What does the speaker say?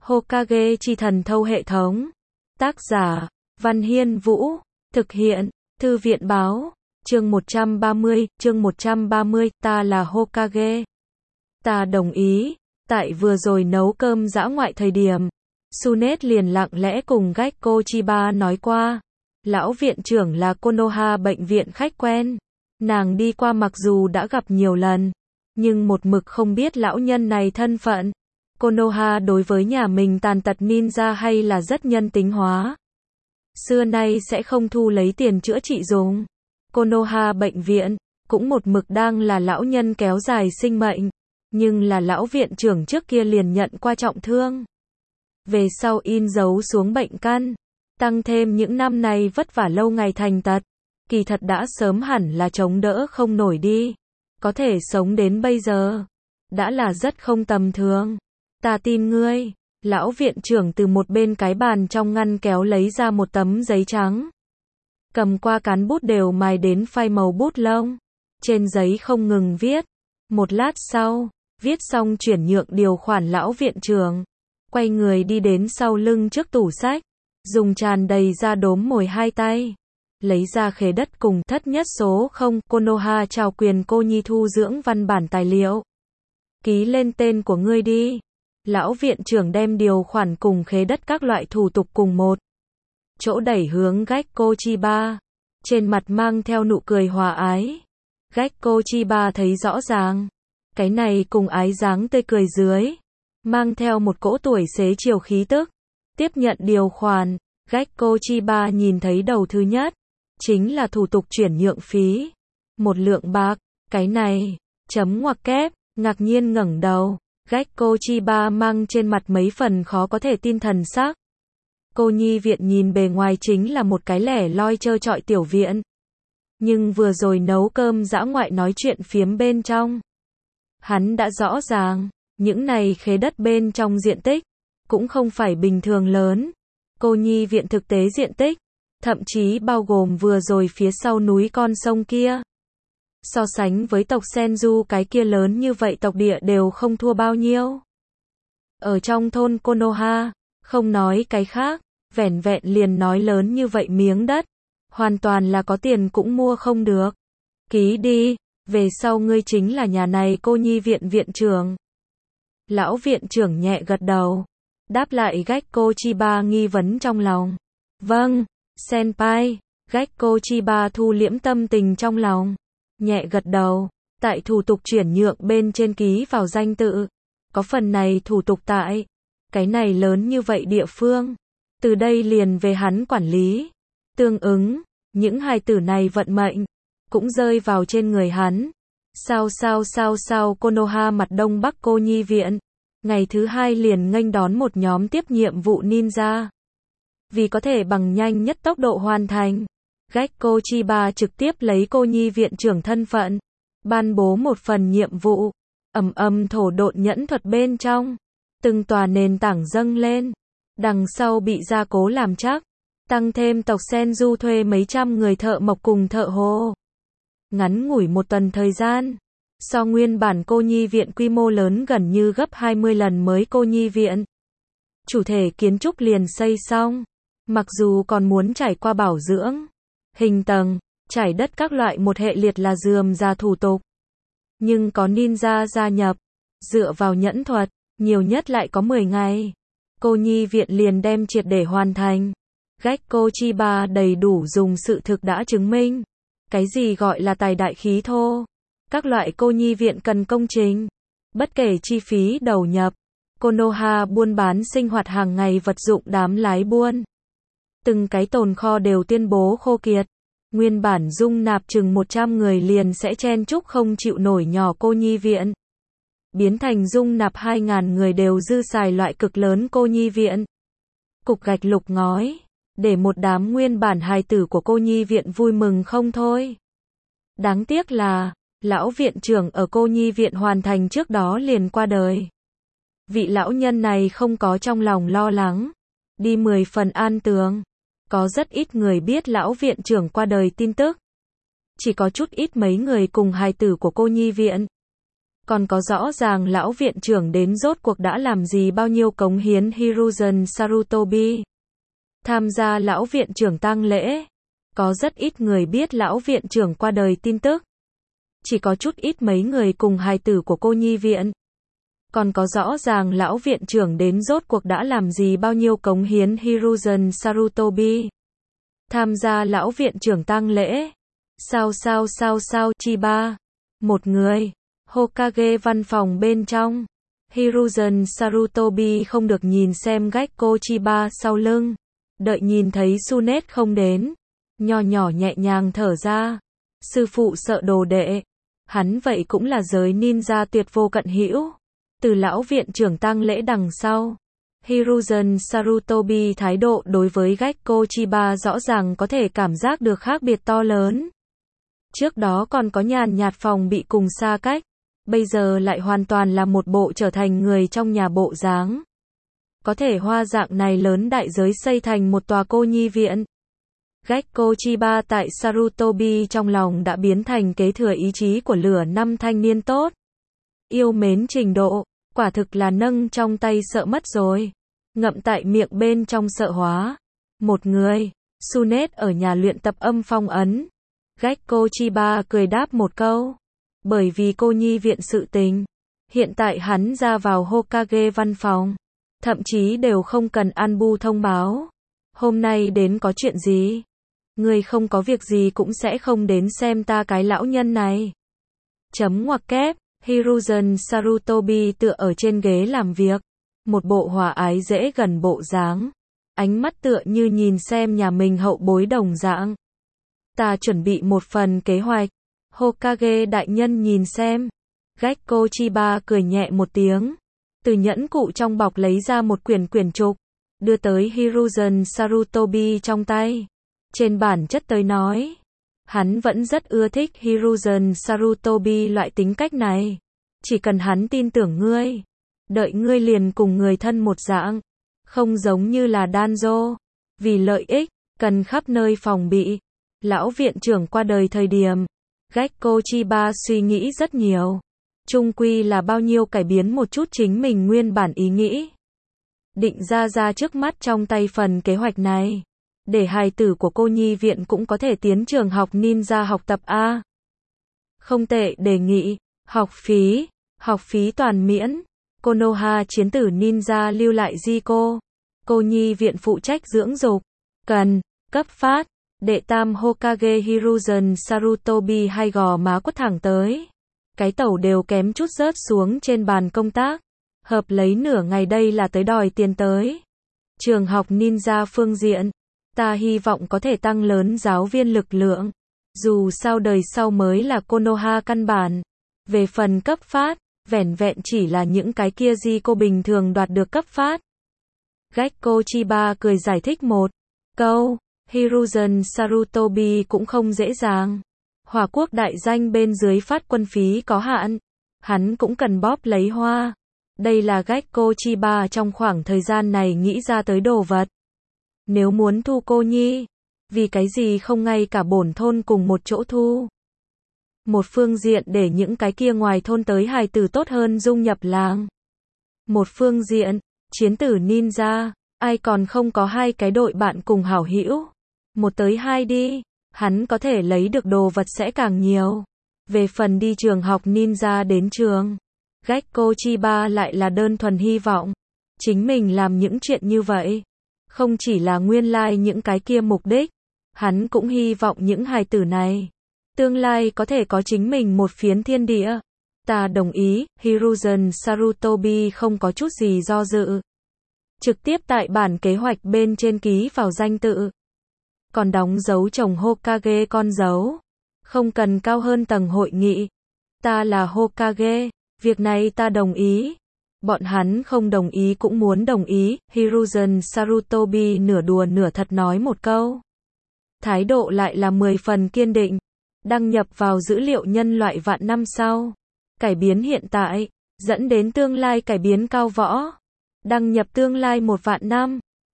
Hokage chi thần thâu hệ thống. Tác giả, Văn Hiên Vũ. Thực hiện, Thư viện báo. Chương 130, ta là Hokage. Ta đồng ý. Tại vừa rồi nấu cơm dã ngoại thời điểm, Sunet liền lặng lẽ cùng Gekko Chiba nói qua. Lão viện trưởng là Konoha bệnh viện khách quen. Nàng đi qua mặc dù đã gặp nhiều lần, nhưng một mực không biết lão nhân này thân phận. Konoha đối với nhà mình tàn tật ninja hay là rất nhân tính hóa. Xưa nay sẽ không thu lấy tiền chữa trị dùng. Konoha bệnh viện, cũng một mực đang là lão nhân kéo dài sinh mệnh. Nhưng là lão viện trưởng trước kia liền nhận qua trọng thương. Về sau in dấu xuống bệnh căn. Tăng thêm những năm này vất vả lâu ngày thành tật. Kỳ thật đã sớm hẳn là chống đỡ không nổi đi. Có thể sống đến bây giờ. Đã là rất không tầm thường. Ta tin ngươi. Lão viện trưởng từ một bên cái bàn trong ngăn kéo lấy ra một tấm giấy trắng. Cầm qua cán bút đều mài đến phai màu bút lông. Trên giấy không ngừng viết. Một lát sau, viết xong chuyển nhượng điều khoản lão viện trưởng. Quay người đi đến sau lưng trước tủ sách. Dùng tràn đầy ra đốm mồi hai tay. Lấy ra khế đất cùng thất nhất số 0. Konoha trao quyền cô nhi thu dưỡng văn bản tài liệu. Ký lên tên của ngươi đi. Lão viện trưởng đem điều khoản cùng khế đất các loại thủ tục cùng một chỗ đẩy hướng Gekko Chiba. Trên mặt mang theo nụ cười hòa ái. Gekko Chiba thấy rõ ràng. Cái này cùng ái dáng tươi cười dưới. Mang theo một cỗ tuổi xế chiều khí tức. Tiếp nhận điều khoản. Gekko Chiba nhìn thấy đầu thứ nhất. Chính là thủ tục chuyển nhượng phí. 1 lượng bạc. Cái này. Chấm ngoặc kép. Ngạc nhiên ngẩng đầu. Gekko Chiba mang trên mặt mấy phần khó có thể tin thần sắc. Cô nhi viện nhìn bề ngoài chính là một cái lẻ loi trơ trọi tiểu viện. Nhưng vừa rồi nấu cơm dã ngoại nói chuyện phiếm bên trong. Hắn đã rõ ràng, những này khế đất bên trong diện tích, cũng không phải bình thường lớn. Cô nhi viện thực tế diện tích, thậm chí bao gồm vừa rồi phía sau núi con sông kia. So sánh với tộc Senju cái kia lớn như vậy tộc địa đều không thua bao nhiêu. Ở trong thôn Konoha, không nói cái khác, vẻn vẹn liền nói lớn như vậy miếng đất, hoàn toàn là có tiền cũng mua không được. Ký đi, về sau ngươi chính là nhà này cô nhi viện viện trưởng. Lão viện trưởng nhẹ gật đầu, đáp lại Gekko Chiba nghi vấn trong lòng. Vâng, senpai. Gekko Chiba thu liễm tâm tình trong lòng. Nhẹ gật đầu, tại thủ tục chuyển nhượng bên trên ký vào danh tự. Có phần này thủ tục tại. Cái này lớn như vậy địa phương. Từ đây liền về hắn quản lý. Tương ứng, những hài tử này vận mệnh. Cũng rơi vào trên người hắn. Sao Konoha mặt đông bắc cô nhi viện. Ngày thứ 2 liền nghênh đón một nhóm tiếp nhiệm vụ ninja. Vì có thể bằng nhanh nhất tốc độ hoàn thành. Gekko Chiba trực tiếp lấy cô nhi viện trưởng thân phận. Ban bố một phần nhiệm vụ. Thổ độn nhẫn thuật bên trong. Từng tòa nền tảng dâng lên. Đằng sau bị gia cố làm chắc. Tăng thêm tộc Senju thuê mấy trăm người thợ mộc cùng thợ hồ. Ngắn ngủi một tuần thời gian. So nguyên bản cô nhi viện quy mô lớn gần như gấp 20 lần mới cô nhi viện. Chủ thể kiến trúc liền xây xong. Mặc dù còn muốn trải qua bảo dưỡng. Hình tầng, trải đất các loại một hệ liệt là rườm rà thủ tục. Nhưng có ninja gia nhập. Dựa vào nhẫn thuật, nhiều nhất lại có 10 ngày. Cô nhi viện liền đem triệt để hoàn thành. Gekko Chiba đầy đủ dùng sự thực đã chứng minh. Cái gì gọi là tài đại khí thô. Các loại cô nhi viện cần công trình. Bất kể chi phí đầu nhập. Konoha buôn bán sinh hoạt hàng ngày vật dụng đám lái buôn. Từng cái tồn kho đều tuyên bố khô kiệt. Nguyên bản dung nạp chừng 100 người liền sẽ chen chúc không chịu nổi nhỏ cô nhi viện. Biến thành dung nạp 2.000 người đều dư xài loại cực lớn cô nhi viện. Cục gạch lục ngói. Để một đám nguyên bản hài tử của cô nhi viện vui mừng không thôi. Đáng tiếc là, lão viện trưởng ở cô nhi viện hoàn thành trước đó liền qua đời. Vị lão nhân này không có trong lòng lo lắng. Đi 10 phần an tường. Có rất ít người biết lão viện trưởng qua đời tin tức. Chỉ có chút ít mấy người cùng hài tử của cô nhi viện. Còn có rõ ràng lão viện trưởng đến rốt cuộc đã làm gì bao nhiêu cống hiến Hiruzen Sarutobi. Tham gia lão viện trưởng tang lễ. Có rất ít người biết lão viện trưởng qua đời tin tức. Chỉ có chút ít mấy người cùng hài tử của cô nhi viện. Còn có rõ ràng lão viện trưởng đến rốt cuộc đã làm gì bao nhiêu cống hiến Hiruzen Sarutobi. Tham gia lão viện trưởng tang lễ. Sao Chiba. Một người. Hokage văn phòng bên trong. Hiruzen Sarutobi không được nhìn xem Gekko Chiba sau lưng. Đợi nhìn thấy Tsunet không đến. Nho nhỏ nhẹ nhàng thở ra. Sư phụ sợ đồ đệ. Hắn vậy cũng là giới ninja tuyệt vô cận hữu. Từ lão viện trưởng tang lễ đằng sau. Hiruzen Sarutobi thái độ đối với Gekko Chiba rõ ràng có thể cảm giác được khác biệt to lớn. Trước đó còn có nhàn nhạt phòng bị cùng xa cách. Bây giờ lại hoàn toàn là một bộ trở thành người trong nhà bộ dáng. Có thể hoa dạng này lớn đại giới xây thành một tòa cô nhi viện. Gekko Chiba tại Sarutobi trong lòng đã biến thành kế thừa ý chí của lửa năm thanh niên tốt. Yêu mến trình độ, quả thực là nâng trong tay sợ mất rồi. Ngậm tại miệng bên trong sợ hóa. Một người, Tsunet ở nhà luyện tập âm phong ấn. Gekko Chiba cười đáp một câu. Bởi vì cô nhi viện sự tình. Hiện tại hắn ra vào Hokage văn phòng. Thậm chí đều không cần Anbu thông báo. Hôm nay đến có chuyện gì? Người không có việc gì cũng sẽ không đến xem ta cái lão nhân này. Chấm ngoặc kép, Hiruzen Sarutobi tựa ở trên ghế làm việc. Một bộ hòa ái dễ gần bộ dáng. Ánh mắt tựa như nhìn xem nhà mình hậu bối đồng dạng. Ta chuẩn bị một phần kế hoạch. Hokage đại nhân nhìn xem. Gekko Chiba cười nhẹ một tiếng. Từ nhẫn cụ trong bọc lấy ra một quyển trục. Đưa tới Hiruzen Sarutobi trong tay. Trên bản chất tới nói. Hắn vẫn rất ưa thích Hiruzen Sarutobi loại tính cách này. Chỉ cần hắn tin tưởng ngươi. Đợi ngươi liền cùng người thân một dạng. Không giống như là Danzo. Vì lợi ích, cần khắp nơi phòng bị. Lão viện trưởng qua đời thời điểm. Gekko Chiba suy nghĩ rất nhiều. Chung quy là bao nhiêu cải biến một chút chính mình nguyên bản ý nghĩ. Định ra trước mắt trong tay phần kế hoạch này. Để hài tử của cô nhi viện cũng có thể tiến trường học ninja học tập A. Không tệ đề nghị. Học phí toàn miễn. Konoha chiến tử ninja lưu lại Jiko. Cô nhi viện phụ trách dưỡng dục. Cần, cấp phát. Đệ tam Hokage Hiruzen Sarutobi hai gò má quất thẳng tới. Cái tẩu đều kém chút rớt xuống trên bàn công tác. Hợp lấy nửa ngày đây là tới đòi tiền tới. Trường học ninja phương diện. Ta hy vọng có thể tăng lớn giáo viên lực lượng. Dù sao đời sau mới là Konoha căn bản. Về phần cấp phát, vẻn vẹn chỉ là những cái kia Jiko bình thường đoạt được cấp phát. Gekko Chiba cười giải thích một câu. Hiruzen Sarutobi cũng không dễ dàng. Hỏa quốc đại danh bên dưới phát quân phí có hạn. Hắn cũng cần bóp lấy hoa. Đây là Gekko Chiba trong khoảng thời gian này nghĩ ra tới đồ vật. Nếu muốn thu cô nhi, vì cái gì không ngay cả bổn thôn cùng một chỗ thu. Một phương diện để những cái kia ngoài thôn tới hài tử tốt hơn dung nhập làng. Một phương diện, chiến tử ninja, ai còn không có hai cái đội bạn cùng hảo hữu. Một tới hai đi, hắn có thể lấy được đồ vật sẽ càng nhiều. Về phần đi trường học ninja đến trường, Gekko Chiba lại là đơn thuần hy vọng. Chính mình làm những chuyện như vậy. Không chỉ là nguyên lai những cái kia mục đích. Hắn cũng hy vọng những hài tử này. Tương lai có thể có chính mình một phiến thiên địa. Ta đồng ý, Hiruzen Sarutobi không có chút gì do dự. Trực tiếp tại bản kế hoạch bên trên ký vào danh tự. Còn đóng dấu chồng Hokage con dấu. Không cần cao hơn tầng hội nghị. Ta là Hokage, việc này ta đồng ý. Bọn hắn không đồng ý cũng muốn đồng ý, Hiruzen Sarutobi nửa đùa nửa thật nói một câu. Thái độ lại là 10 phần kiên định. Đăng nhập vào dữ liệu nhân loại vạn năm sau. Cải biến hiện tại, dẫn đến tương lai cải biến cao võ. Đăng nhập tương lai 1 vạn năm.